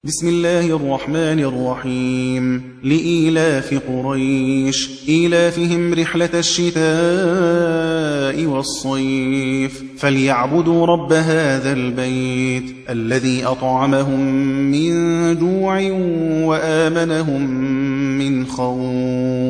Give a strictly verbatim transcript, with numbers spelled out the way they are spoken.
بسم الله الرحمن الرحيم لإيلاف قريش إيلافهم رحلة الشتاء والصيف فليعبدوا رب هذا البيت الذي أطعمهم من جوع وآمنهم من خوف.